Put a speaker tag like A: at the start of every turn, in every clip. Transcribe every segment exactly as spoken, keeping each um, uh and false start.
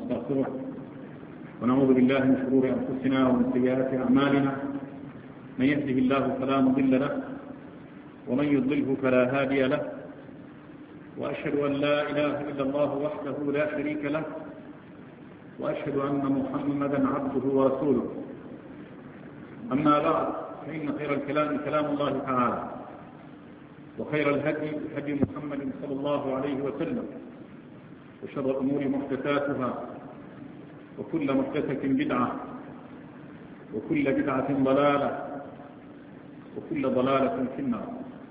A: ونستغفره ونعوذ بالله من شرور أنفسنا ومن سيئات أعمالنا، من يهده الله فلا مضل له ومن يضلله فلا هادي له، وأشهد أن لا إله إلا الله وحده لا شريك له، وأشهد أن محمدا عبده ورسوله. أما بعد، فإن خير الكلام كلام الله تعالى، وخير الهدي هدي محمد صلى الله عليه وسلم، وشر الأمور محدثاتها، وكل محدثة بدعة، وكل بدعة ضلالة، وكل ضلالة في النار.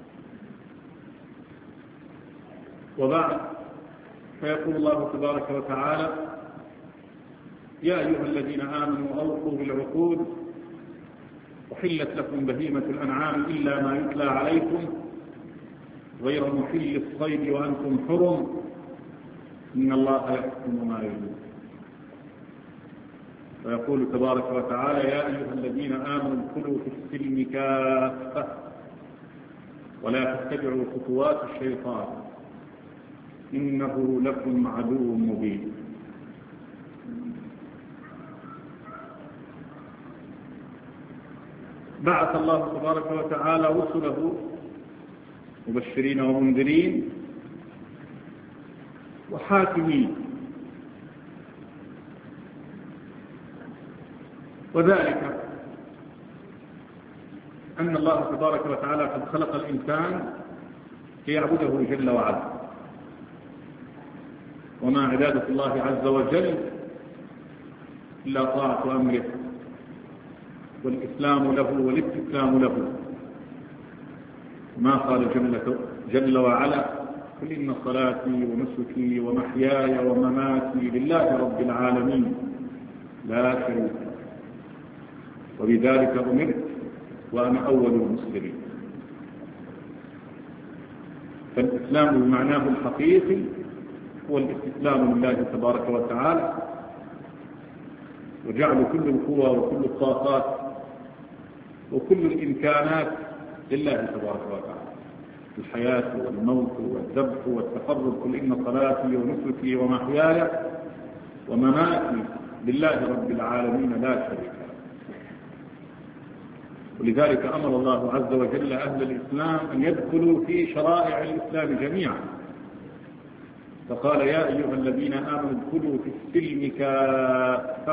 A: وبعد، فيقول الله تبارك وتعالى: يا أيها الذين آمنوا أوفوا بالعقود وحلت لكم بهيمة الأنعام إلا ما يتلى عليكم غير محل الصيد وأنتم حرم إن الله يحكم ما يريد. ويقول تبارك وتعالى: يا أيها الذين آمنوا ادخلوا في السلم كافة ولا تتبعوا خطوات الشيطان إنه لكم عدو مبين. بعث الله تبارك وتعالى رسله مبشرين ومنذرين وحاكمين، وذلك أن الله تبارك وتعالى قد خلق الإنسان ليعبده جل وعلا، وما عبادة الله عز وجل إلا طاعة أمره والإسلام له والاستسلام له. ما قال جل, جل وعلا: قل إن صلاتي ونسكي ومحياي ومماتي لله رب العالمين لا شريك له وبذلك أمرت وأنا أول المسلمين. فالإسلام بمعناه الحقيقي هو الاستسلام لله تبارك وتعالى، وجعل كل القوى وكل الطاقات وكل الإمكانات لله تبارك وتعالى، الحياة والموت والذبح والتقرب. قل إن صلاتي ونسكي ومحياي ومماتي لله رب العالمين لا شريك له. ولذلك أمر الله عز وجل أهل الإسلام أن يدخلوا في شرائع الإسلام جميعا، فقال: يا أيها الذين آمنوا ادخلوا في السلم كافة.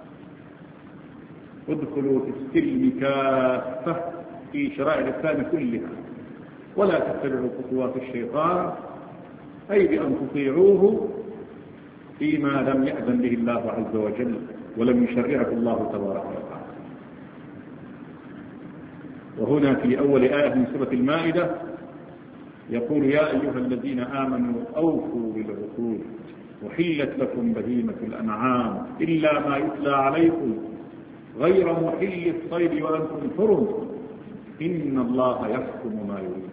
A: ادخلوا في السلم كافة في شرائع الإسلام كلها، ولا تتبعوا خطوات الشيطان، أي بأن تطيعوه فيما لم يأذن به الله عز وجل ولم يشرعه الله تبارك وتعالى. وهنا في أول آية من سورة المائدة يقول: يا أيها الذين آمنوا أوفوا بالعقود وحلت لكم بهيمة الأنعام إلا ما يتلى عليكم غير محل الصيد وأنتم حرم إن الله يحكم ما يريد.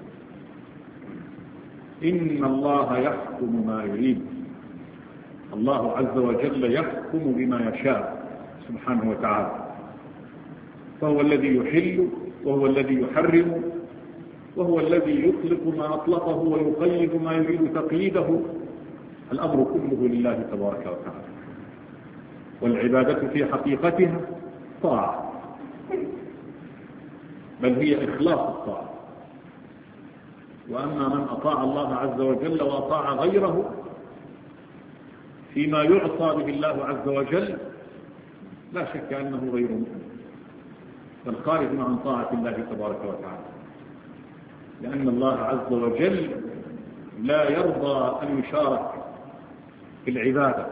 A: إن الله يحكم ما يريد. الله عز وجل يحكم بما يشاء سبحانه وتعالى، فهو الذي يحل وهو الذي يحرم، وهو الذي يطلق ما أطلقه ويقيد ما يريد تقييده. الأمر كله لله تبارك وتعالى، والعبادة في حقيقتها طاعة، بل هي إخلاص الطاعة. وأما من أطاع الله عز وجل وأطاع غيره فيما يعصى به الله عز وجل لا شك أنه غير مؤمن، بل خارج عن طاعة الله تبارك وتعالى، لأن الله عز وجل لا يرضى أن يشارك في العبادة.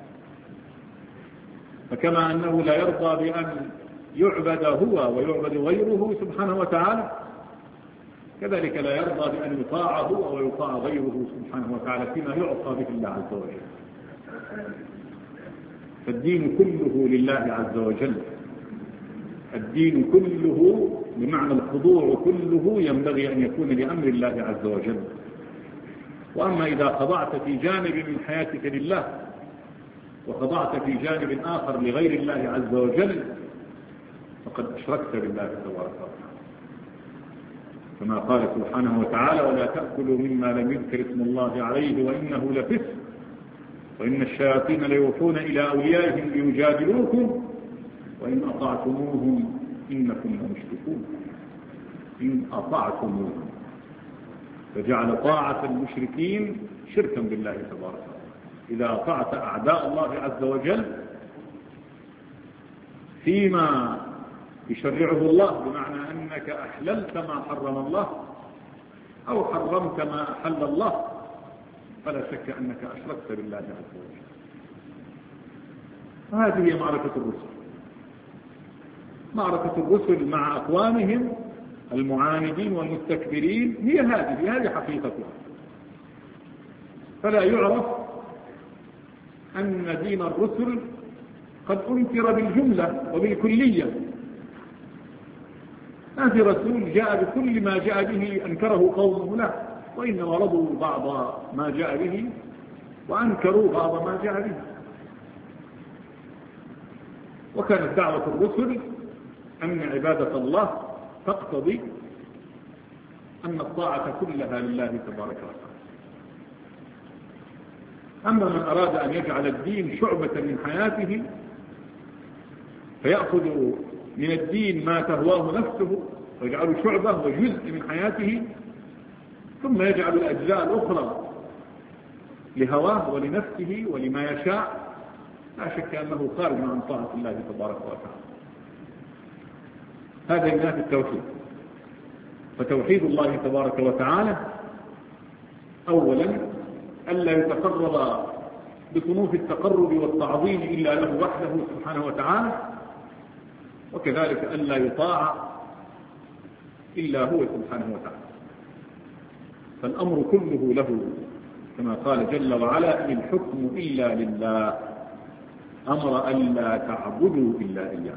A: فكما أنه لا يرضى بأن يعبد هو ويعبد غيره سبحانه وتعالى، كذلك لا يرضى بأن يطاع هو ويطاع غيره سبحانه وتعالى فيما يعصى به الله عز وجل. فالدين كله لله عز وجل، الدين كله بمعنى الخضوع كله ينبغي أن يكون لأمر الله عز وجل. وأما إذا خضعت في جانب من حياتك لله وخضعت في جانب آخر لغير الله عز وجل فقد أشركت بالله تبارك وتعالى، كما قال سبحانه وتعالى: ولا تأكلوا مما لم يذكر اسم الله عليه وإنه لفسق وإن الشياطين ليوحون إلى أوليائهم ليجادلوكم وإن أطعتموهم إنكم لمشركون. إن أطعتموهم، فجعل طاعة المشركين شركا بالله تبارك وتعالى. إذا أطعت أعداء الله عز وجل فيما يشرعه الله، بمعنى أنك أحللت ما حرم الله أو حرمت ما أحل الله، فلا شك أنك أشركت بالله عز وجل. هذه هي معركة الرسل. معركة الرسل مع أقوامهم المعاندين والمستكبرين هي هذه هذه حقيقتها. فلا يعرف أن دين الرسل قد أنكر بالجملة وبالكلية. ما في رسول جاء بكل ما جاء به أنكره قومه، لا، وإنما رضوا بعض ما جاء به وأنكروا بعض ما جاء به. وكانت دعوة الرسل أن عبادة الله تقتضي أن الطاعة كلها لله تبارك وتعالى. أما من أراد أن يجعل الدين شعبة من حياته فيأخذ من الدين ما تهواه نفسه ويجعله شعبة وجزء من حياته، ثم يجعل الأجزاء الأخرى لهواه ولنفسه ولما يشاء، لا شك أنه خارج عن طاعة الله تبارك وتعالى. هذا من ناحية التوحيد. فتوحيد الله تبارك وتعالى أولا ألا يتقرب بصنوف التقرب والتعظيم إلا له وحده سبحانه وتعالى، وكذلك ألا يطاع إلا هو سبحانه وتعالى. فالأمر كله له، كما قال جل وعلا: إن الحكم إلا لله أمر ألا تعبدوا إلا إياه.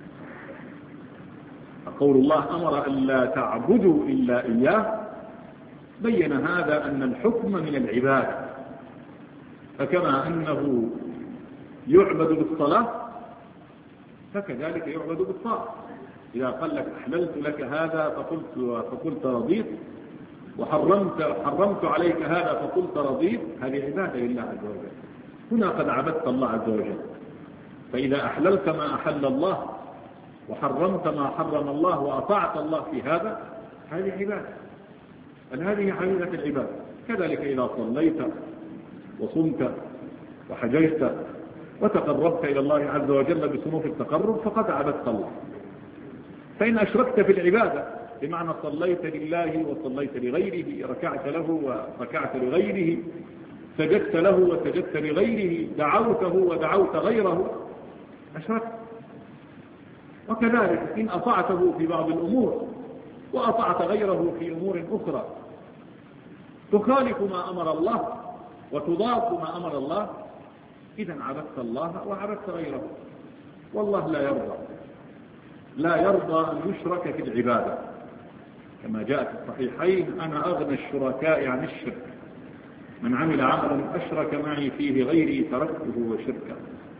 A: فقول الله أمر ألا تعبدوا إلا إياه بين هذا أن الحكم من العبادة. فكما أنه يعبد بالصلاة فكذلك يعبد بالطاعة. إذا قال لك أحللت لك هذا فقلت, فقلت رضيت، وحرمت حرمت عليك هذا فقلت رضيت، هذه عبادة لله عز وجل. هنا قد عبدت الله عز وجل. فإذا أحللت ما أحل الله وحرمت ما حرم الله وأطعت الله في هذا، هذه عبادة. هذه حقيقة العبادة. كذلك إذا صليت وصمت وحججت وتقربت إلى الله عز وجل بصنوف التقرب فقد عبدت الله. فإن أشركت في العبادة بمعنى صليت لله وصليت لغيره، ركعت له وركعت لغيره، سجدت له وسجدت لغيره، دعوته ودعوت غيره، أشركت. وكذلك إن أطعته في بعض الأمور وأطعت غيره في أمور أخرى تخالف ما أمر الله وتضاف ما أمر الله، إذن عبدت الله وعبدت غيره. والله لا يرضى لا يرضى أن يشرك في العبادة، كما جاء في الصحيحين: أنا أغنى الشركاء عن الشرك، من عمل عملا أشرك معي فيه غيري تركته وشركه.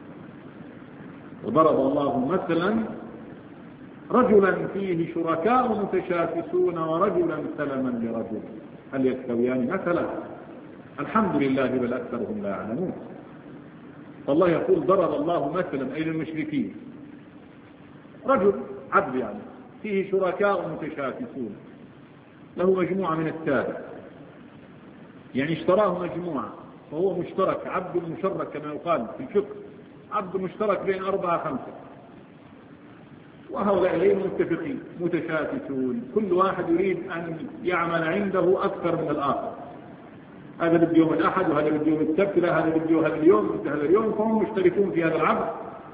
A: وضرب الله مثلا رجلا فيه شركاء متشاكسون ورجلا سلما لرجل هل يستويان مثلا؟ الحمد لله بل أكثرهم لا يعلمون. فالله يقول ضرب الله مثلا أي للمشركين رجل عبد يعني فيه شركاء متشاكسون، له مجموعة من التابع، يعني اشتراه مجموعة فهو مشترك، عبد مشرك كما يقال في الفقه، عبد مشترك بين أربعة خمسة، وهؤلاء غير متفقين متشاكسون، كل واحد يريد أن يعمل عنده أكثر من الآخر. هذا بده يوم الأحد وهذا بده يوم السبت، لا هذا بده هذا اليوم بده هذا اليوم، فهم مشتركون في هذا العبد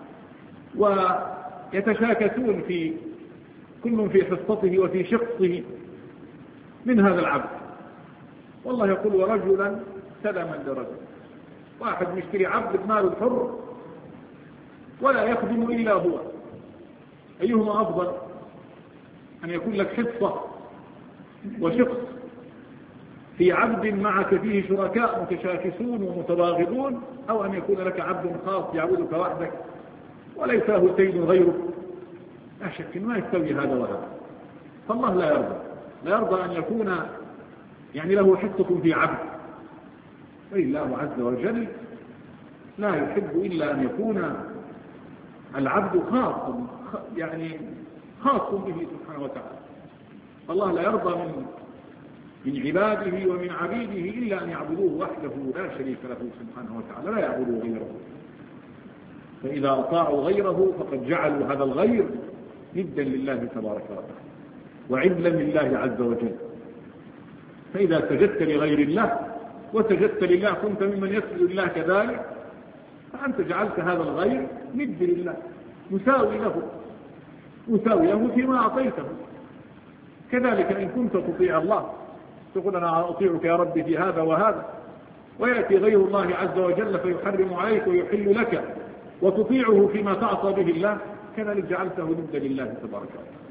A: ويتشاكسون في كل في حصته وفي شخصه من هذا العبد. والله يقول: ورجلا سلما لرجل، واحد مشتري عبد بماله الحر ولا يخدم إلا هو، أيهما أفضل؟ أن يكون لك حصة وشخص في عبد معك فيه شركاء متشاكسون ومتباغضون، أو أن يكون لك عبد خاص يعبدك وحدك وليس له سيد غيرك؟ لا شك ما يستوي هذا وهذا. فالله لا يرضى لا يرضى أن يكون يعني له حصة في عبد. الله عز وجل لا يحب إلا أن يكون العبد خاص يعني خاص به سبحانه وتعالى. الله لا يرضى من من عباده ومن عبيده إلا أن يعبدوه وحده لا شريك له سبحانه وتعالى، لا يعبدوا غيره. فإذا أطاعوا غيره فقد جعلوا هذا الغير ندا لله تبارك وتعالى وعدلا لله عز وجل. فإذا سجدت لغير الله وسجدت لله كنت ممن يسجد لله كذلك، فأنت جعلت هذا الغير ند لله مساوي له مساوي له فيما أعطيته. كذلك إن كنت تطيع الله تقول أنا أطيعك يا ربي في هذا وهذا، ويأتي غير الله عز وجل فيحرم عليك ويحل لك وتطيعه فيما تعصى به الله، كذلك جعلته ندا لله تبارك وتعالى.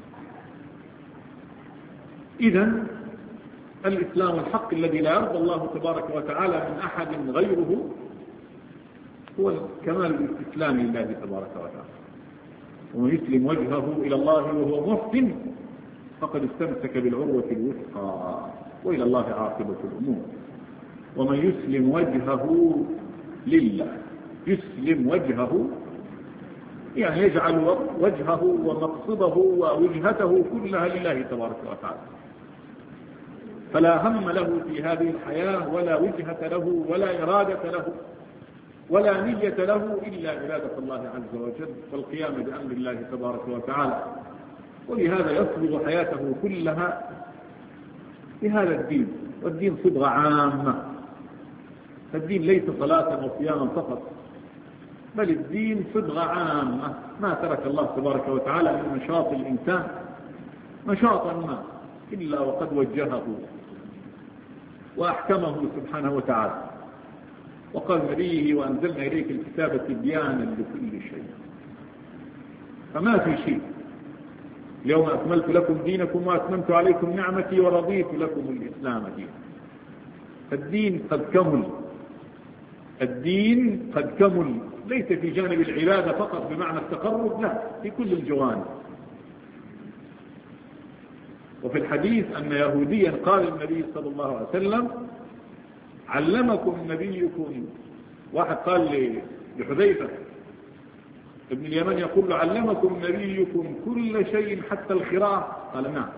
A: إذن الإسلام الحق الذي لا يرضى الله تبارك وتعالى من أحد غيره هو كمال الاستسلام لله تبارك وتعالى. ومن يسلم وجهه إلى الله وهو محسن فقد استمسك بالعروة الوثقى وإلى الله عاقبة الأمور. ومن يسلم وجهه لله، يسلم وجهه يعني يجعل وجهه ومقصده ووجهته كلها لله تبارك وتعالى، فلا هم له في هذه الحياة ولا وجهة له ولا إرادة له ولا نية له إلا عبادة الله عز وجل والقيام بأمر الله تبارك وتعالى. ولهذا يصبغ حياته كلها بهذا الدين، والدين صبغة عامة. فالدين ليس صلاة وصياما فقط، بل الدين صبغة عامة. ما ترك الله تبارك وتعالى من نشاط الإنسان نشاطا ما إلا وقد وجهه وأحكمه سبحانه وتعالى، وقال نبيه وأنزلنا إليك الكتاب تبيانا لكل شيء. فما في شيء. اليوم أكملت لكم دينكم وأتممت عليكم نعمتي ورضيت لكم الإسلام دينا. الدين قد كمل، الدين قد كمل، ليس في جانب العبادة فقط بمعنى التقرب، لا، في كل الجوانب. وفي الحديث أن يهوديا قال النبي صلى الله عليه وسلم علمكم نبيكم، واحد قال لحذيفة ابن اليمن يقول له علمكم نبيكم كل شيء حتى الخراء؟ قال نعم.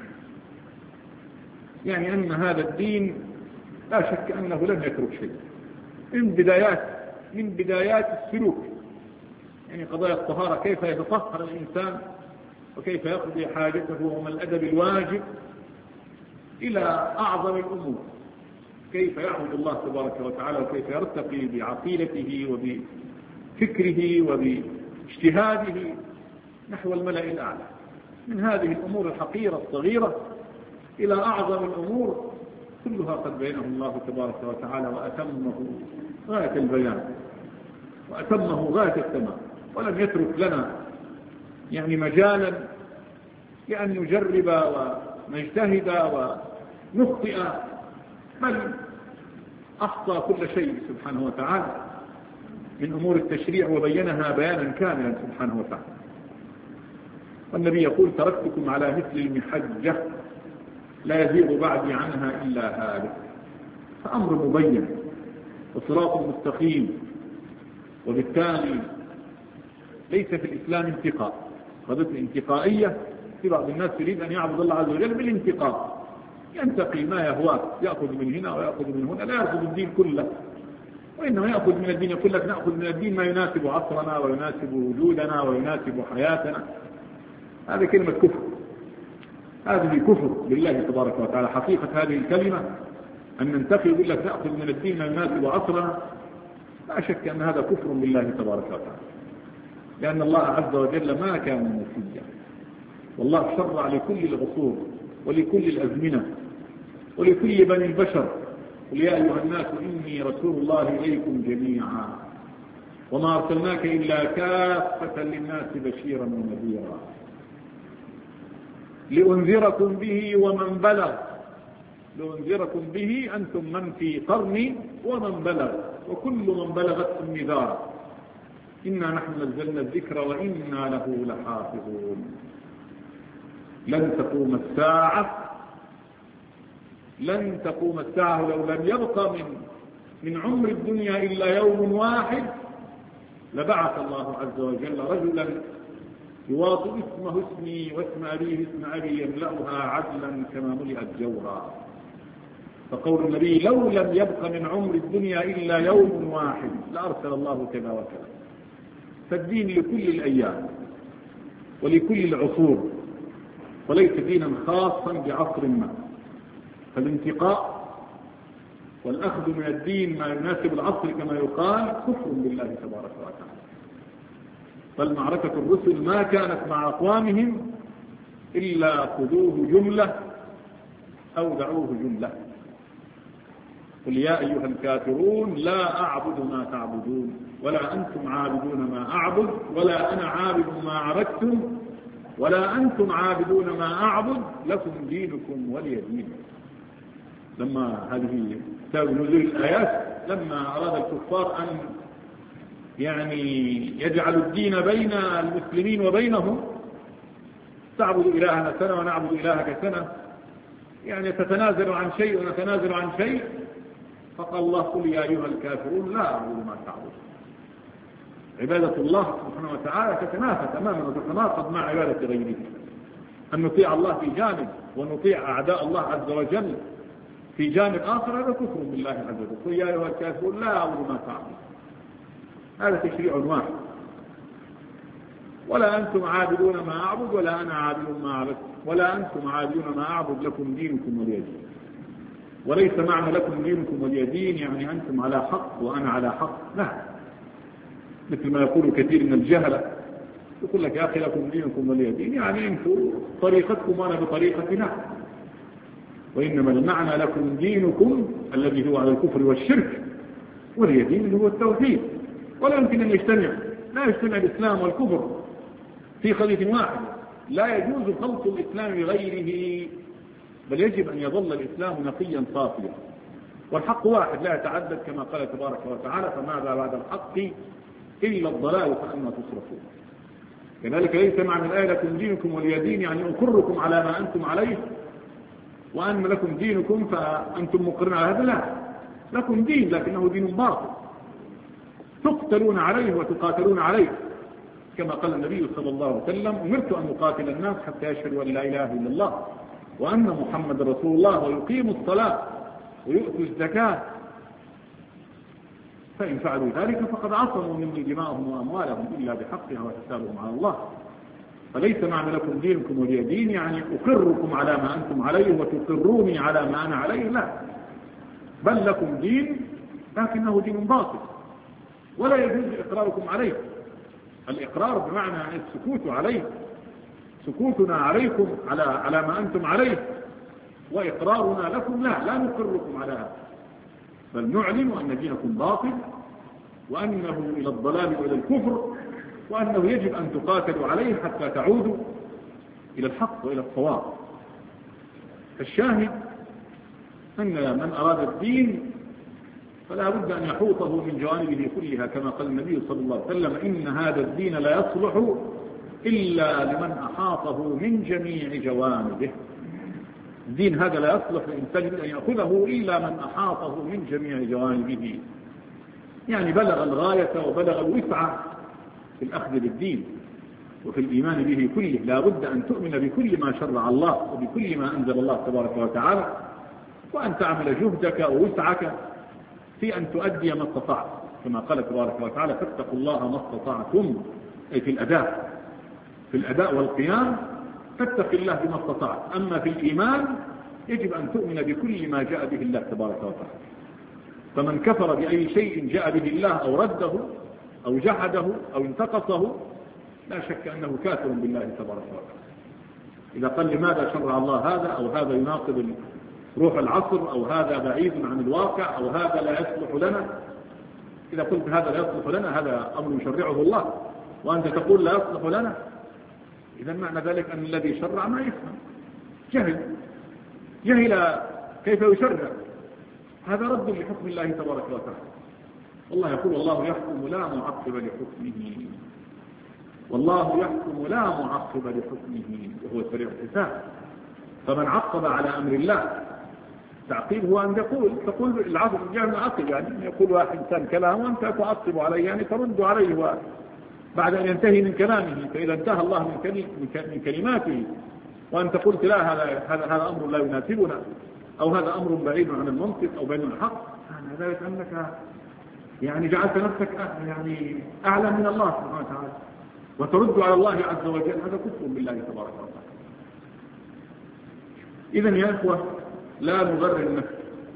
A: يعني أن هذا الدين لا شك أنه لم يترك شيء من بدايات من بدايات السلوك، يعني قضايا الطهارة، كيف يتطهر الإنسان وكيف يقضي حاجته وما الأدب الواجب، إلى أعظم الأمور، كيف يعبد الله تبارك وتعالى وكيف يرتقي بعقيدته وبفكره وباجتهاده نحو الملأ الأعلى. من هذه الأمور الحقيرة الصغيرة إلى أعظم الأمور كلها قد بينه الله تبارك وتعالى وأتمه غاية البيان وأتمه غاية التمام، ولم يترك لنا يعني مجالا لأن نجرب ونجتهد ونخطئ، بل أحصى كل شيء سبحانه وتعالى من أمور التشريع وبينها بيانا كاملا سبحانه وتعالى. والنبي يقول تركتكم على مثل المحجة لا يزيغ بعدي عنها إلا هالك. فأمر مبين وصراط مستقيم، وبالتالي ليس في الإسلام انتقاء، قضية انتقائية. في بعض الناس يريد أن يعبد الله عز وجل بالانتقاء، ينتقي ما يهواه، يأخذ من هنا ويأخذ من هنا، لا يأخذ الدين كله، وإنما يأخذ من الدين. يقول لك نأخذ من الدين ما يناسب عصرنا ويناسب وجودنا ويناسب حياتنا. هذه كلمة كفر، هذه كفر بالله تبارك وتعالى. حقيقة هذه الكلمة أن ننتقي يقول لك نأخذ من الدين ما يناسب عصرنا، لا شك أن هذا كفر بالله تبارك وتعالى، لأن الله عز وجل ما كان نسيا، والله شرع لكل العصور ولكل الأزمنة ولكل بني البشر. قل يا أيها الناس إني رسول الله إليكم جميعا وما أرسلناك إلا كافة للناس بشيرا ونذيرا لأنذركم به ومن بلغ. لأنذركم به أنتم من في قرني ومن بلغ وكل من بلغت النذار إنا نحن نزلنا الذكر وإنا له لحافظون. لن تقوم الساعة لن تقوم الساعة لو لم يبقى من من عمر الدنيا إلا يوم واحد لبعث الله عز وجل رجلا يواطئ اسمه اسمي واسم أبيه اسم أبي يملأها عدلا كما ملئت جورا. فقول النبي لو لم يبق من عمر الدنيا إلا يوم واحد لأرسل الله كذا وكذا. فالدين لكل الأيام ولكل العصور وليس دينا خاصا بعصر ما. فالانتقاء والأخذ من الدين ما يناسب العصر كما يقال كفر بالله تبارك وتعالى. فالمعركة الرسل ما كانت مع أقوامهم إلا خذوه جملة أو دعوه جملة. قل يا أيها الكافرون لا أعبد ما تعبدون ولا أنتم عابدون ما أعبد ولا أنا عابد ما عبدتم ولا أنتم عابدون ما أعبد لكم دينكم ولي دين. لما هذه سبب نزول الآيات لما أراد الكفار أن يعني يجعل الدين بين المسلمين وبينهم تعبد إلهنا سنة ونعبد إلهك سنة يعني تتنازل عن شيء ونتنازل عن شيء. فقال الله قل يا أيها الكافرون لا أعبد ما تعبدون. عبادة الله سبحانه وتعالى تتنافى تماما وتتناقض مع عبادة غيره. أن نطيع الله في جانب ونطيع أعداء الله عز وجل في جانب آخر هذا كفر بالله عز وجل. قل يا أيها الكافرون لا أعبد ما تعبدون هذا تشريع واحد. ولا أنتم عابدون ما أعبد ولا أنا عابد ما عبدت ولا أنتم عابدون ما أعبد لكم دينكم ولي دين. وليس معنى لكم دينكم ولي دين يعني أنتم على حق وأنا على حق لا. مثل ما يقول كثير من الجهلة يقول لك يا أخي لكم دينكم ولي دين يعني أنتم طريقتكم وأنا بطريقتنا. وإنما المعنى لكم دينكم الذي هو على الكفر والشرك ولي دين اللي هو التوحيد. ولا يمكن أن يجتمع لا يجتمع الإسلام والكفر في خليط واحد. لا يجوز خلط الإسلام بغيره بل يجب أن يظل الإسلام نقيا صافيا. والحق واحد لا يتعدد كما قال تبارك وتعالى فماذا بعد الحق إلا الضلال فأنا تصرفون. كذلك ليس معنى الآية لكم دينكم ولي دين يعني أقركم على ما أنتم عليه وأن لكم دينكم فأنتم مقرون على هذا لا. لكم دين لكنه دين باطل تقتلون عليه وتقاتلون عليه كما قال النبي صلى الله عليه وسلم أمرت أن أقاتل الناس حتى يشهدوا أن لا إله إلا الله وأن محمد رسول الله ويقيموا الصلاة ويؤتوا الزكاة فإن فعلوا ذلك فقد عصموا مني دماءهم وأموالهم إلا بحقها وحسابهم على الله. فليس معنى لكم دينكم ولي دين يعني أقركم على ما أنتم عليه وتقروني على ما أنا عليه لا. بل لكم دين لكنه دين باطل ولا يجوز إقراركم عليه. الإقرار بمعنى السكوت عليه سكوتنا عليكم على على ما أنتم عليه وإقرارنا لكم لا لا نقركم على هذا بل نعلن أن دينكم باطل وأنه إلى الضلال وإلى الكفر وأنه يجب أن تقاتلوا عليه حتى تعودوا إلى الحق وإلى الصواب. فالشاهد أن من أراد الدين فلا بد أن يحوطه من جوانبه كلها كما قال النبي صلى الله عليه وسلم إن هذا الدين لا يصلح إلا لمن أحاطه من جميع جوانبه. الدين هذا لا يصلح لإنسان أن يأخذه إلا من أحاطه من جميع جوانبه يعني بلغ الغاية وبلغ الوسع في الأخذ بالدين وفي الإيمان به كله. لا بد أن تؤمن بكل ما شرع الله وبكل ما أنزل الله تبارك وتعالى وأن تعمل جهدك ووسعك في أن تؤدي ما استطعت كما قال تبارك وتعالى فاتقوا الله ما استطعتم أي في الأداء في الأداء والقيام فاتق الله بما استطعت. أما في الإيمان يجب أن تؤمن بكل ما جاء به الله تبارك وتعالى. فمن كفر بأي شيء جاء به الله أو رده أو جحده أو انتقصه لا شك أنه كافر بالله تبارك وتعالى. إذا قال لماذا شرع الله هذا أو هذا يناقض روح العصر أو هذا بعيد عن الواقع أو هذا لا يصلح لنا إذا قلت هذا لا يصلح لنا هذا أمر يشرعه الله وأنت تقول لا يصلح لنا إذا معنى ذلك أن الذي شرع ما يفهم جهل جهل كيف يشرع. هذا رد لحكم الله تبارك وتعالى. والله يقول والله يحكم لا معقب لحكمه والله يحكم لا معقب لحكمه وهو سريع الحساب. فمن عقب على أمر الله التعقيب هو أن يقول تقول العقل جاء من العقل، يعني أن يقول واحد إنسان كلام وأنت تعقب عليه، يعني ترد عليه بعد أن ينتهي من كلامه. فإذا انتهى الله من كلماته وأنت قلت لا هذا هذا أمر لا يناسبنا، أو هذا أمر بعيد عن المنطق أو بعيد عن الحق، هذا ذلك أنك يعني جعلت نفسك يعني أعلى من الله سبحانه وتعالى وترد على الله عز وجل، هذا كفر بالله تبارك وتعالى. إذن يا إخوة لا نغرر النفس،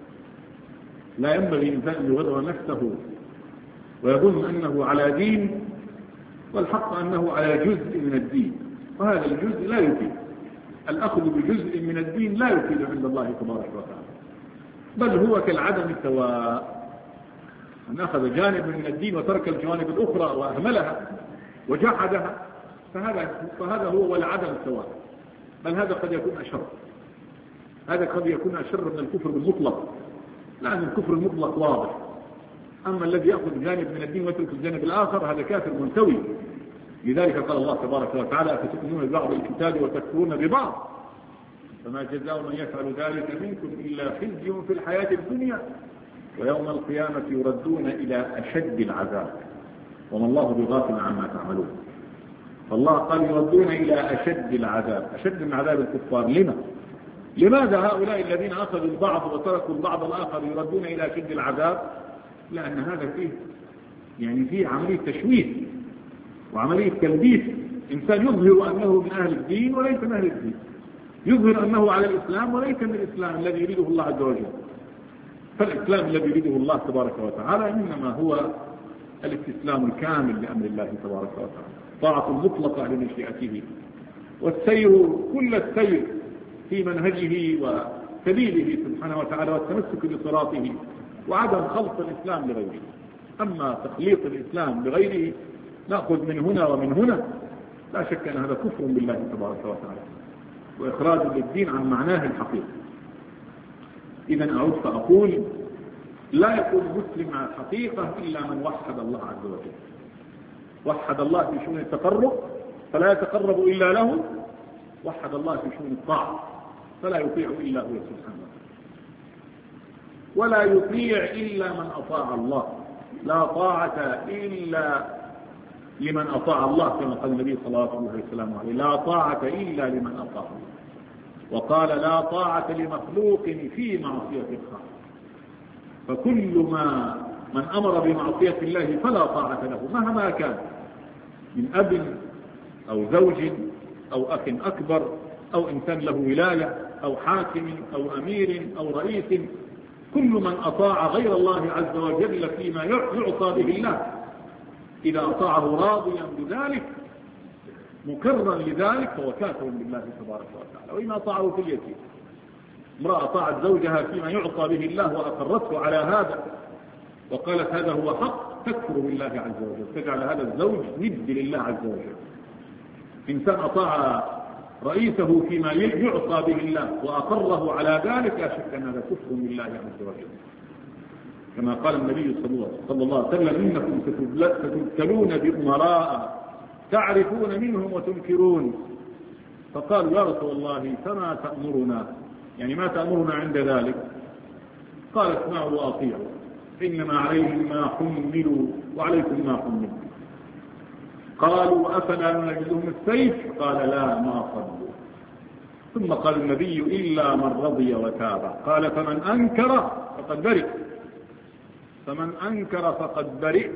A: لا ينبغي الإنسان أن يغرر نفسه ويظن أنه على دين والحق أنه على جزء من الدين، وهذا الجزء لا يفيد. الأخذ بجزء من الدين لا يفيد عند الله تبارك وتعالى، بل هو كالعدم سواء، من أخذ جانب من الدين وترك الجوانب الأخرى وأهملها وجحدها فهذا, فهذا هو والعدم سواء، بل هذا قد يكون أشر، هذا قد يكون أشر من الكفر المطلق، لأن الكفر المطلق واضح، أما الذي يأخذ جانب من الدين ويترك الجانب الآخر هذا كافر منتوي. لذلك قال الله تبارك وتعالى أفتؤمنون ببعض الكتاب وتكفرون ببعض فما جزاء من يفعل ذلك منكم إلا خزي في الحياة الدنيا ويوم القيامة يردون إلى أشد العذاب وما الله بغافل عما تعملون. فالله قال يردون إلى أشد العذاب، أشد من عذاب الكفار. لما؟ لماذا هؤلاء الذين أخذوا البعض وتركوا البعض الآخر يردون إلى أشد العذاب؟ لأن هذا فيه يعني فيه عملية تشويه وعملية تلبيس. إنسان يظهر أنه من أهل الدين وليس من أهل الدين، يظهر أنه على الإسلام وليس من الإسلام الذي يريده الله عز وجل. فالإسلام الذي يريده الله تبارك وتعالى إنما هو الاستسلام الكامل لأمر الله تبارك وتعالى، طاعة مطلقة لمشيئته، والسير كل السير في منهجه وسبيله سبحانه وتعالى، والتمسك بصراطه، وعدم خلط الإسلام لغيره. أما تخليط الإسلام بغيره نأخذ من هنا ومن هنا، لا شك أن هذا كفر بالله تبارك وتعالى وإخراج للدين عن معناه الحقيقي. إذن أعود فأقول لا يكون مسلم على الحقيقة إلا من وحد الله عز وجل، وحد الله في شؤون التقرب فلا يتقرب إلا له، وحد الله في شؤون الطاعة فلا يطيع إلا هو سبحانه، ولا يطيع إلا من أطاع الله، لا طاعة إلا لمن أطاع الله كما قال النبي صلى الله عليه وسلم عليه لا طاعة إلا لمن أطاع الله، وقال لا طاعة لمخلوق في معصية الخالق. فكل ما من أمر بمعصية الله فلا طاعة له مهما كان، من أب أو زوج أو أخ أكبر أو إنسان له ولاية أو حاكم أو أمير أو رئيس، كل من أطاع غير الله عز وجل فيما يعصى به الله إذا أطاعه راضيا بذلك مكرا لذلك فهو كافر بالله تبارك وتعالى. وإن أطاعه في اليسير، امرأة أطاعت زوجها فيما يعصى به الله وأقرته على هذا وقالت هذا هو حق، تكفر بالله عز وجل، تجعل هذا الزوج ند لله عز وجل. إنسان أطاع رئيسه فيما يعصى به الله وأقره على ذلك لا شك أن هذا كفر بالله عز وجل، كما قال النبي صلى الله عليه وسلم إنكم ستبتلون بأمراء تعرفون منهم وتنكرون. فقالوا يا رسول الله فما تأمرنا، يعني ما تأمرنا عند ذلك؟ قال اسمعوا وأطيعوا إنما عليهم ما حملوا وعليكم ما حملوا. قالوا أفلا نجدهم السيف؟ قال لا ما صلوا. ثم قال النبي إلا من رضي وتابع. قال فمن أنكر فقد برئ، فمن أنكر فقد برئ.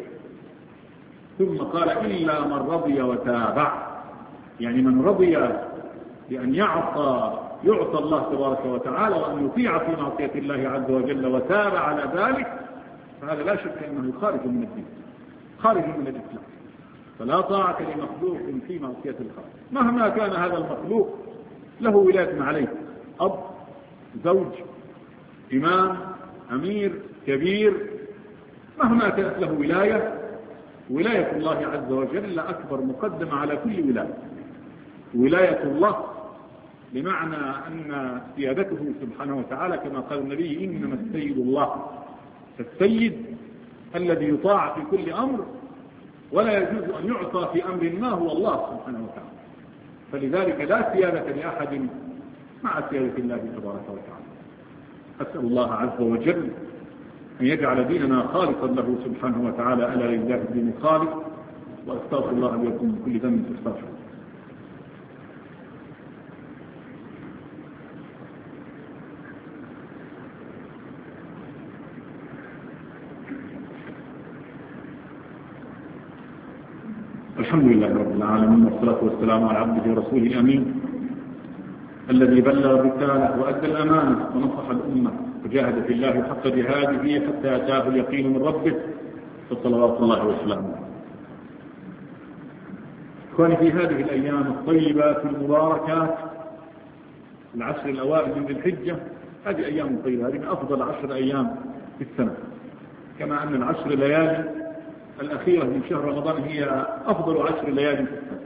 A: ثم قال إلا من رضي وتابع، يعني من رضي بأن يعصى يعصى الله تبارك وتعالى وأن يطيع في معصية الله عز وجل وتابع على ذلك، فهذا لا شك أنه خارج من الدين، خارج من الإسلام. فلا طاعة لمخلوق في معصية الخالق مهما كان هذا المخلوق له ولاية عليه، أب، زوج، إمام، أمير، كبير، مهما كانت له ولاية، ولاية الله عز وجل أكبر مقدمة على كل ولاية. ولاية الله بمعنى أن سيادته سبحانه وتعالى كما قال النبي إنما السيد الله، فالسيد الذي يطاع في كل أمر ولا يجوز أن يعصى في أمر ما هو الله سبحانه وتعالى. فلذلك لا سيادة لأحد مع سيادة الله تبارك وتعالى. أسأل الله عز وجل أن يجعل ديننا خالصا له سبحانه وتعالى، ألا لله الدين خالص. وأستغفر الله لي ولكم من كل ذنب فاستغفروه. الحمد لله رب العالمين، والصلاة والسلام على عبده ورسوله الأمين الذي بلغ الرسالة وأدى الأمانة ونصح الأمة وجاهد في الله حق جهاده حتى أتاه اليقين من ربه، فصلوات الله وسلامه. إخواني، في هذه الأيام الطيبات المباركات، العشر الأوائل من ذي الحجة، هذه أيام طيبة، هذه من أفضل عشر أيام في السنة، كما أن العشر ليالي الأخيرة من شهر رمضان هي أفضل عشر ليالي في السنة.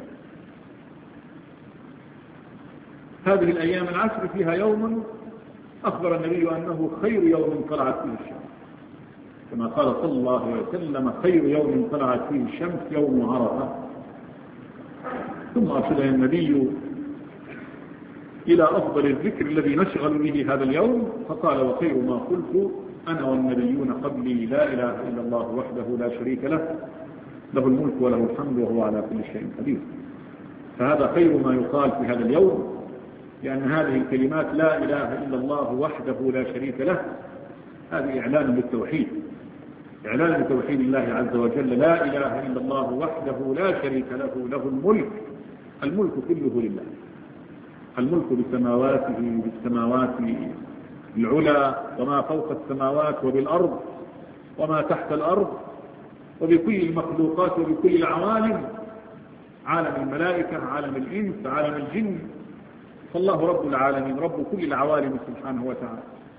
A: هذه الأيام العشر فيها يوم أخبر النبي أنه خير يوم طلعت فيه الشمس، كما قال صلى الله عليه وسلم: خير يوم طلعت فيه الشمس يوم عرفة. ثم أرشد النبي إلى أفضل الذكر الذي نشغل به هذا اليوم، فقال: وخير ما قلت أنا والنبيون قبلي لا إله إلا الله وحده لا شريك له، له الملك وله الحمد وهو على كل شيء قدير. فهذا خير ما يقال في هذا اليوم، لأن هذه الكلمات لا إله إلا الله وحده لا شريك له هذه إعلان للتوحيد، إعلان لتوحيد الله عز وجل. لا إله إلا الله وحده لا شريك له، له الملك، الملك كله لله، الملك بسماواته بالسماوات العلى وما فوق السماوات وبالأرض وما تحت الأرض وبكل المخلوقات وبكل العوالم، عالم الملائكة، عالم الإنس، عالم الجن. فالله رب العالمين، رب كل العوالم سبحانه وتعالى.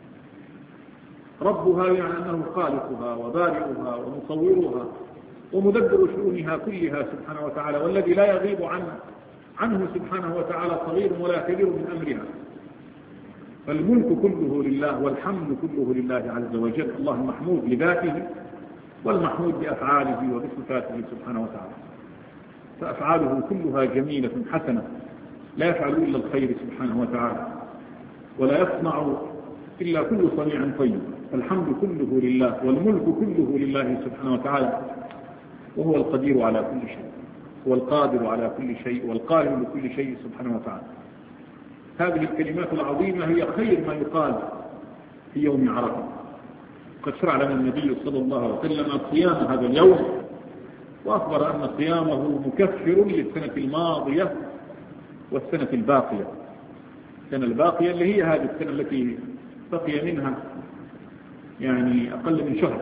A: ربها يعني أنه خالقها وبارئها ومصورها ومدبر شؤونها كلها سبحانه وتعالى، والذي لا يغيب عنه عنه سبحانه وتعالى صغير ولا كبير من أمرها. فالملك كله لله والحمد كله لله عز وجل، الله المحمود لذاته والمحمود بأفعاله وبصفاته سبحانه وتعالى. فأفعاله كلها جميلة حسنة، لا يفعل إلا الخير سبحانه وتعالى، ولا يصنع إلا كل صنيع طيب. الحمد كله لله والملك كله لله سبحانه وتعالى، وهو القدير على كل شيء، هو القادر على كل شيء والقائم لكل شيء سبحانه وتعالى. هذه الكلمات العظيمة هي خير ما يقال في يوم عرفة. قد شرع لنا النبي صلى الله عليه وسلم صيام هذا اليوم، وأخبر أن صيامه مكفر للسنة الماضية والسنة الباقية. السنة الباقية اللي هي هذه السنة التي بقي منها يعني أقل من شهر،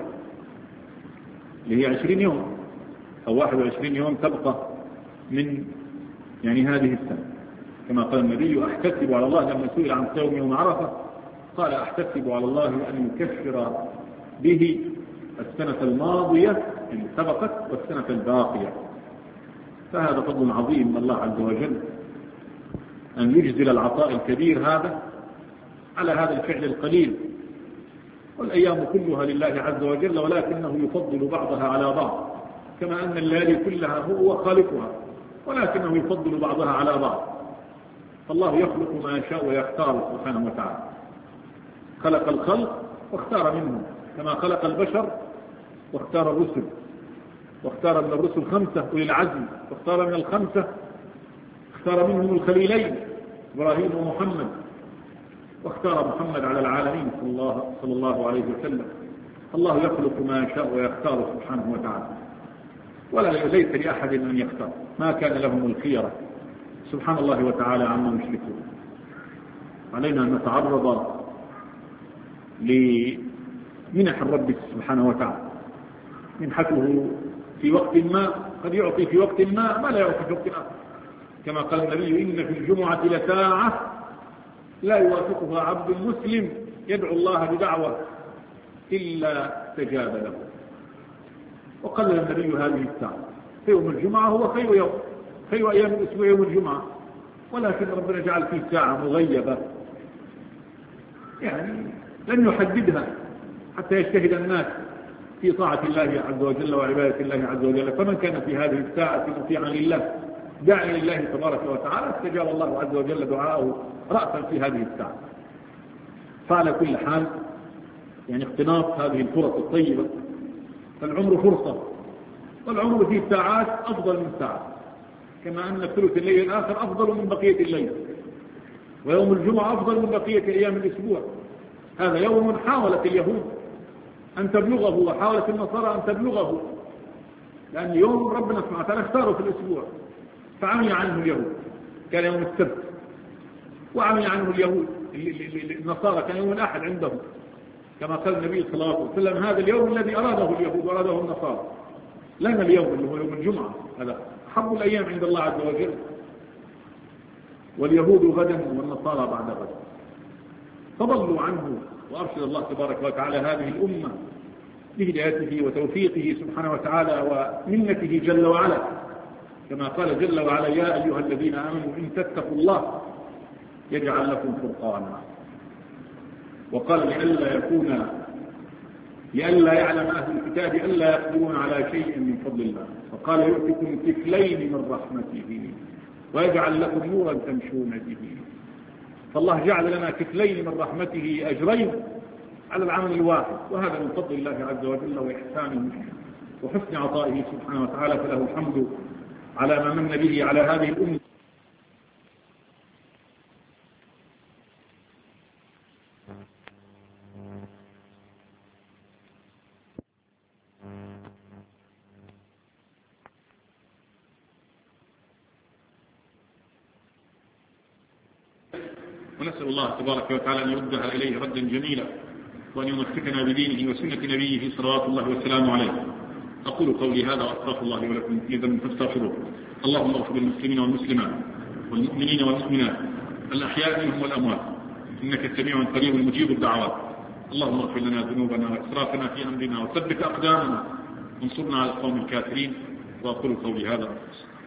A: اللي هي عشرين يوم أو واحد وعشرين يوم تبقى من يعني هذه السنة. كما قال النبي: أحتسب على الله، لما سئل عن صوم يوم عرفة قال: أحتسب على الله أن يكفر به السنة الماضية اللي سبقت والسنة الباقية. فهذا فضل عظيم من الله عز وجل أن يجزل العطاء الكبير هذا على هذا الفعل القليل. والأيام كلها لله عز وجل، ولكنه يفضل بعضها على بعض، كما أن الليالي كلها هو خالقها، ولكنه يفضل بعضها على بعض. فالله يخلق ما يشاء ويختار سبحانه وتعالى. خلق الخلق واختار منهم، كما خلق البشر واختار الرسل، واختار من الرسل خمسة أولي العزم، واختار من الخمسة اختار منهم الخليلين إبراهيم ومحمد، واختار محمد على العالمين صلى الله, صلى الله عليه وسلم. الله يخلق ما يشاء ويختار سبحانه وتعالى، ولا ليس لأحد أن يختار، ما كان لهم الخيرة سبحان الله وتعالى عما يشركون. علينا أن نتعرض لمنح الرب سبحانه وتعالى. منحته في وقت ما قد يعطي في وقت ما ما لا يعطي في وقت آخر، كما قال النبي: إن في الجمعة لساعة لا يوافقها عبد مسلم يدعو الله بدعوة إلا استجاب له. وقال النبي هذه الساعة، يوم الجمعة هو خير يوم، خير أيام الأسبوع يوم الجمعة، ولكن ربنا جعل فيه ساعة مغيبة، يعني لن يحددها حتى يجتهد الناس في طاعة الله عز وجل وعبادة الله عز وجل. فمن كان في هذه الساعة مطيعا لله داعيا لله تبارك وتعالى استجاب الله عز وجل دعاءه رأسا في هذه الساعة. فعلى كل حال يعني اقتناص هذه الفرص الطيبة. فالعمر فرصة، والعمر فيه ساعات أفضل من ساعات، كما أن ثلث الليل الآخر أفضل من بقية الليل، ويوم الجمعة أفضل من بقية أيام الأسبوع. هذا يوم حاولت اليهود أن تبلغه وحاولت النصارى أن تبلغه، لأن يوم ربنا سبحانه وتعالى اختاره في الأسبوع فعمي عنه اليهود، كان يوم السبت، وعمي عنه اليهود النصارى كان يوم الأحد عندهم، كما قال النبي صلى الله عليه وسلم هذا اليوم الذي أراده اليهود وأراده النصارى، لنا اليوم اللي هو يوم الجمعة، هذا أحب الأيام عند الله عز وجل. واليهود غدا والنصارى بعد غد، فضلوا عنه. وأرشد الله تبارك وتعالى هذه الأمة بهدايته وتوفيقه سبحانه وتعالى ومنته جل وعلا، كما قال جل وعلا يا أيها الذين آمنوا إن تتقوا الله يجعل لكم فرقانا. وقال لئلا يكون لئلا يعلم أهل الكتاب ألا يقدرون على شيء من فضل الله، فقال يؤتكم كفلين من رحمته ويجعل لكم نورا تمشون به. فالله جعل لنا كفلين من رحمته أجرين على العمل الواحد، وهذا من فضل الله عز وجل وإحسانه وحسن عطائه سبحانه وتعالى، فله الحمد على ما من به على هذه الأمة. ونسأل الله تبارك وتعالى أن يردها إليه ردا جميلا، وأن يمسكنا بدينه وسنة نبيه صلوات الله وسلامه عليه. أقول قولي هذا وأستغفر الله ولكم في ذنب فاستغفروه. اللهم اغفر للمسلمين والمسلمات والمؤمنين والمؤمنات الأحياء منهم والأموات، إنك سميع قريب مجيب الدعوات. اللهم اغفر لنا ذنوبنا وإسرافنا في أمرنا وثبت أقدامنا وانصرنا على القوم الكافرين. وأقول قولي هذا